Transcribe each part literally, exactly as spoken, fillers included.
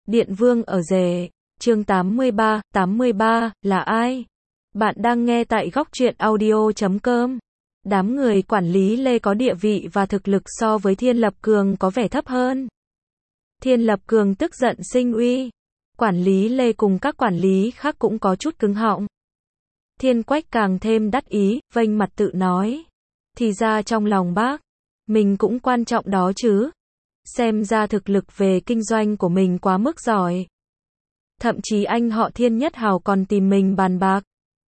Điện Vương ở rể, chương tám mươi ba, tám mươi ba, là ai? Bạn đang nghe tại góc truyện audio chấm com. Đám người quản lý Lê có địa vị và thực lực so với Thiên Lập Cường có vẻ thấp hơn. Thiên Lập Cường tức giận sinh uy. Quản lý Lê cùng các quản lý khác cũng có chút cứng họng. Thiên Quách càng thêm đắc ý, vênh mặt tự nói. Thì ra trong lòng bác, mình cũng quan trọng đó chứ. Xem ra thực lực về kinh doanh của mình quá mức giỏi. Thậm chí anh họ Thiên Nhất Hào còn tìm mình bàn bạc.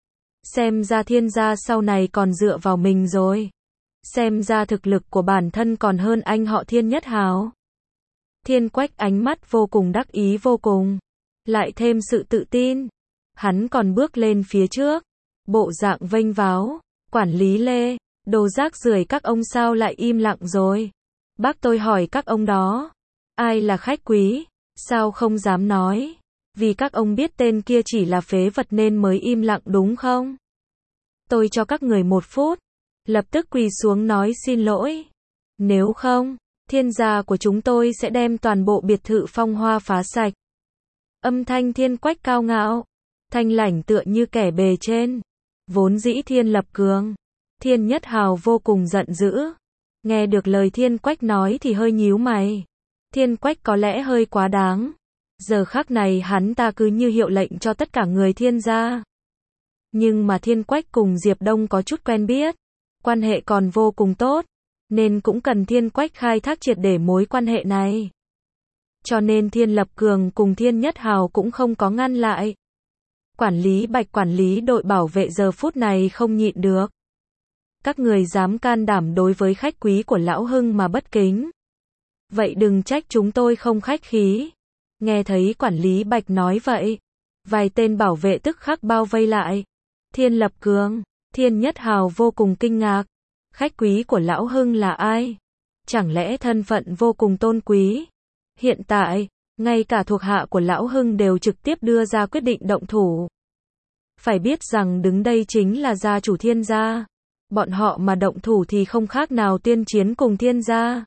Xem ra Thiên gia sau này còn dựa vào mình rồi. Xem ra thực lực của bản thân còn hơn anh họ Thiên Nhất Hào. Thiên Quách ánh mắt vô cùng đắc ý vô cùng. Lại thêm sự tự tin. Hắn còn bước lên phía trước. Bộ dạng vênh váo. Quản lý Lê, đồ rác rưởi các ông sao lại im lặng rồi? Bác tôi hỏi các ông đó. Ai là khách quý? Sao không dám nói? Vì các ông biết tên kia chỉ là phế vật nên mới im lặng đúng không? Tôi cho các người một phút. Lập tức quỳ xuống nói xin lỗi. Nếu không, Thiên gia của chúng tôi sẽ đem toàn bộ biệt thự Phong Hoa phá sạch. Âm thanh Thiên Quách cao ngạo. Thanh lãnh tựa như kẻ bề trên. Vốn dĩ Thiên Lập Cường, Thiên Nhất Hào vô cùng giận dữ. Nghe được lời Thiên Quách nói thì hơi nhíu mày. Thiên Quách có lẽ hơi quá đáng. Giờ khắc này hắn ta cứ như hiệu lệnh cho tất cả người Thiên gia. Nhưng mà Thiên Quách cùng Diệp Đông có chút quen biết. Quan hệ còn vô cùng tốt. Nên cũng cần Thiên Quách khai thác triệt để mối quan hệ này. Cho nên Thiên Lập Cường cùng Thiên Nhất Hào cũng không có ngăn lại. Quản lý Bạch quản lý đội bảo vệ giờ phút này không nhịn được. Các người dám can đảm đối với khách quý của Lão Hưng mà bất kính. Vậy đừng trách chúng tôi không khách khí. Nghe thấy quản lý Bạch nói vậy. Vài tên bảo vệ tức khắc bao vây lại. Thiên Lập Cường, Thiên Nhất Hào vô cùng kinh ngạc. Khách quý của Lão Hưng là ai? Chẳng lẽ thân phận vô cùng tôn quý? Hiện tại, ngay cả thuộc hạ của Lão Hưng đều trực tiếp đưa ra quyết định động thủ. Phải biết rằng đứng đây chính là gia chủ Thiên gia. Bọn họ mà động thủ thì không khác nào tuyên chiến cùng Thiên gia.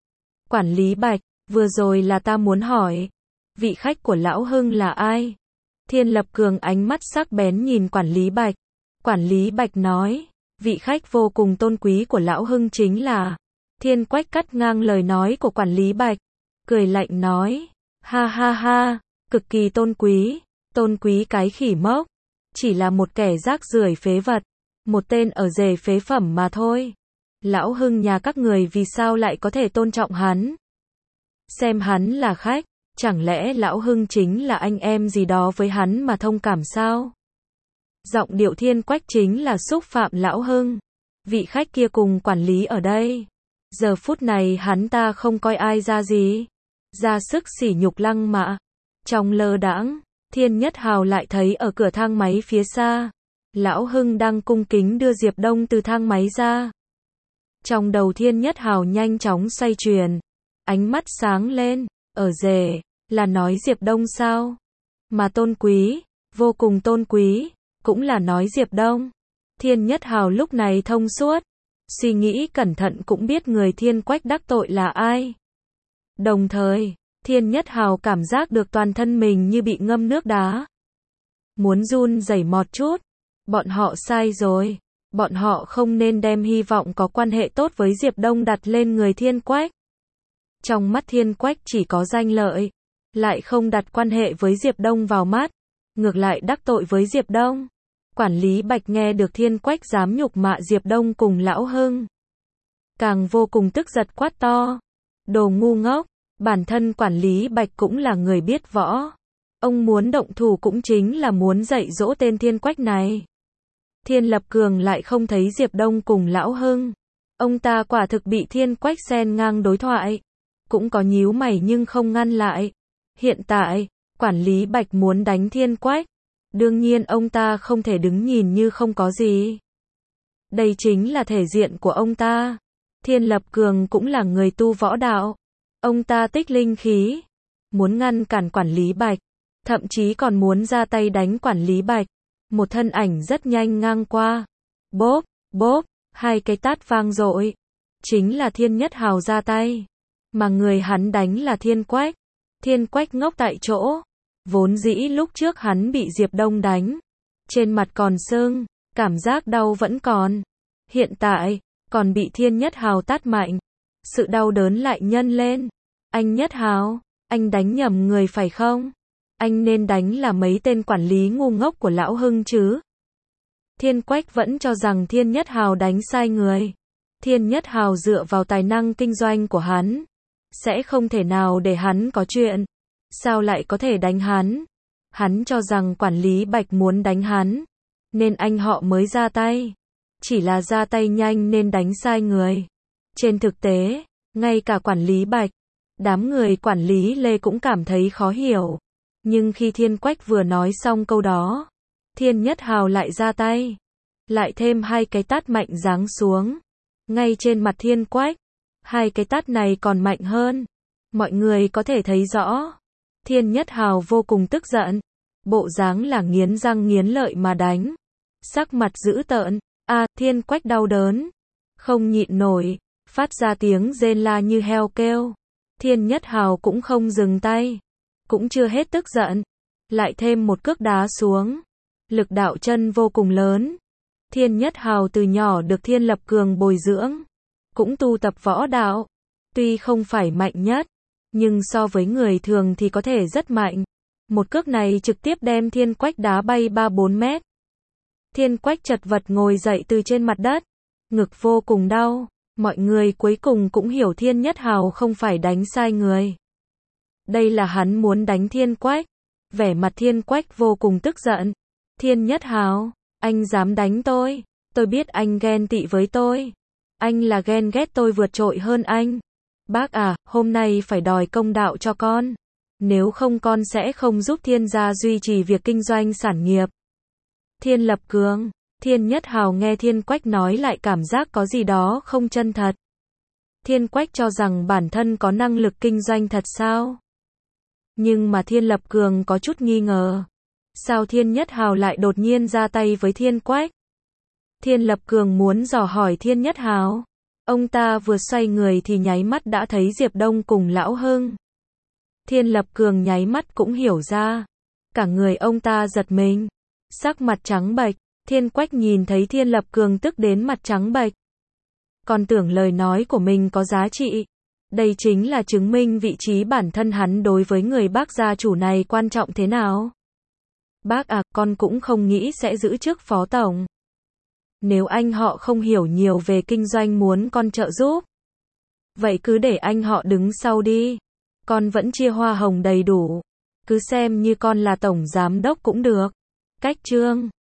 Quản lý Bạch, vừa rồi là ta muốn hỏi. Vị khách của Lão Hưng là ai? Thiên Lập Cường ánh mắt sắc bén nhìn quản lý Bạch. Quản lý Bạch nói, vị khách vô cùng tôn quý của Lão Hưng chính là... Thiên Quách cắt ngang lời nói của quản lý Bạch. Cười lạnh nói, ha ha ha, cực kỳ tôn quý. Tôn quý cái khỉ mốc. Chỉ là một kẻ rác rưởi phế vật. Một tên ở rể phế phẩm mà thôi. Lão Hưng nhà các người vì sao lại có thể tôn trọng hắn? Xem hắn là khách, chẳng lẽ Lão Hưng chính là anh em gì đó với hắn mà thông cảm sao? Giọng điệu Thiên Quách chính là xúc phạm Lão Hưng. Vị khách kia cùng quản lý ở đây. Giờ phút này hắn ta không coi ai ra gì. Ra sức sỉ nhục Lăng Mạ. Trong lơ đãng, Thiên Nhất Hào lại thấy ở cửa thang máy phía xa. Lão Hưng đang cung kính đưa Diệp Đông từ thang máy ra. Trong đầu Thiên Nhất Hào nhanh chóng xoay chuyển. Ánh mắt sáng lên. Ở rể, là nói Diệp Đông sao? Mà tôn quý, vô cùng tôn quý, cũng là nói Diệp Đông. Thiên Nhất Hào lúc này thông suốt. Suy nghĩ cẩn thận cũng biết người Thiên Quách đắc tội là ai. Đồng thời, Thiên Nhất Hào cảm giác được toàn thân mình như bị ngâm nước đá. Muốn run rẩy một chút. Bọn họ sai rồi. Bọn họ không nên đem hy vọng có quan hệ tốt với Diệp Đông đặt lên người Thiên Quách. Trong mắt Thiên Quách chỉ có danh lợi. Lại không đặt quan hệ với Diệp Đông vào mắt. Ngược lại đắc tội với Diệp Đông. Quản lý Bạch nghe được Thiên Quách dám nhục mạ Diệp Đông cùng Lão Hưng. Càng vô cùng tức giật quát to. Đồ ngu ngốc. Bản thân quản lý Bạch cũng là người biết võ. Ông muốn động thủ cũng chính là muốn dạy dỗ tên Thiên Quách này. Thiên Lập Cường lại không thấy Diệp Đông cùng Lão Hưng. Ông ta quả thực bị Thiên Quách xen ngang đối thoại. Cũng có nhíu mày nhưng không ngăn lại. Hiện tại, quản lý Bạch muốn đánh Thiên Quách. Đương nhiên ông ta không thể đứng nhìn như không có gì. Đây chính là thể diện của ông ta. Thiên Lập Cường cũng là người tu võ đạo. Ông ta tích linh khí. Muốn ngăn cản quản lý Bạch. Thậm chí còn muốn ra tay đánh quản lý Bạch. Một thân ảnh rất nhanh ngang qua. Bốp, bốp, hai cái tát vang dội. Chính là Thiên Nhất Hào ra tay. Mà người hắn đánh là Thiên Quách. Thiên Quách ngốc tại chỗ. Vốn dĩ lúc trước hắn bị Diệp Đông đánh, trên mặt còn sưng, cảm giác đau vẫn còn. Hiện tại, còn bị Thiên Nhất Hào tát mạnh. Sự đau đớn lại nhân lên. Anh Nhất Hào, anh đánh nhầm người phải không? Anh nên đánh là mấy tên quản lý ngu ngốc của Lão Hưng chứ. Thiên Quách vẫn cho rằng Thiên Nhất Hào đánh sai người. Thiên Nhất Hào dựa vào tài năng kinh doanh của hắn, sẽ không thể nào để hắn có chuyện. Sao lại có thể đánh hắn? Hắn cho rằng quản lý Bạch muốn đánh hắn, nên anh họ mới ra tay. Chỉ là ra tay nhanh nên đánh sai người. Trên thực tế, ngay cả quản lý Bạch, đám người quản lý Lê cũng cảm thấy khó hiểu. Nhưng khi Thiên Quách vừa nói xong câu đó, Thiên Nhất Hào lại ra tay. Lại thêm hai cái tát mạnh giáng xuống. Ngay trên mặt Thiên Quách. Hai cái tát này còn mạnh hơn. Mọi người có thể thấy rõ. Thiên Nhất Hào vô cùng tức giận. Bộ dáng là nghiến răng nghiến lợi mà đánh. Sắc mặt dữ tợn. A, Thiên Quách đau đớn. Không nhịn nổi. Phát ra tiếng rên la như heo kêu. Thiên Nhất Hào cũng không dừng tay. Cũng chưa hết tức giận. Lại thêm một cước đá xuống. Lực đạo chân vô cùng lớn. Thiên Nhất Hào từ nhỏ được Thiên Lập Cường bồi dưỡng. Cũng tu tập võ đạo. Tuy không phải mạnh nhất, nhưng so với người thường thì có thể rất mạnh. Một cước này trực tiếp đem Thiên Quách đá bay ba bốn mét. Thiên Quách chật vật ngồi dậy từ trên mặt đất. Ngực vô cùng đau. Mọi người cuối cùng cũng hiểu Thiên Nhất Hào không phải đánh sai người. Đây là hắn muốn đánh Thiên Quách. Vẻ mặt Thiên Quách vô cùng tức giận. Thiên Nhất Hào, anh dám đánh tôi. Tôi biết anh ghen tị với tôi. Anh là ghen ghét tôi vượt trội hơn anh. Bác à, hôm nay phải đòi công đạo cho con. Nếu không con sẽ không giúp Thiên gia duy trì việc kinh doanh sản nghiệp. Thiên Lập Cường, Thiên Nhất Hào nghe Thiên Quách nói lại cảm giác có gì đó không chân thật. Thiên Quách cho rằng bản thân có năng lực kinh doanh thật sao? Nhưng mà Thiên Lập Cường có chút nghi ngờ. Sao Thiên Nhất Hào lại đột nhiên ra tay với Thiên Quách? Thiên Lập Cường muốn dò hỏi Thiên Nhất Hào. Ông ta vừa xoay người thì nháy mắt đã thấy Diệp Đông cùng Lão Hưng. Thiên Lập Cường nháy mắt cũng hiểu ra. Cả người ông ta giật mình. Sắc mặt trắng bệch. Thiên Quách nhìn thấy Thiên Lập Cường tức đến mặt trắng bệch. Còn tưởng lời nói của mình có giá trị. Đây chính là chứng minh vị trí bản thân hắn đối với người bác gia chủ này quan trọng thế nào. Bác à, con cũng không nghĩ sẽ giữ chức phó tổng. Nếu anh họ không hiểu nhiều về kinh doanh muốn con trợ giúp, vậy cứ để anh họ đứng sau đi. Con vẫn chia hoa hồng đầy đủ. Cứ xem như con là tổng giám đốc cũng được. Cách chương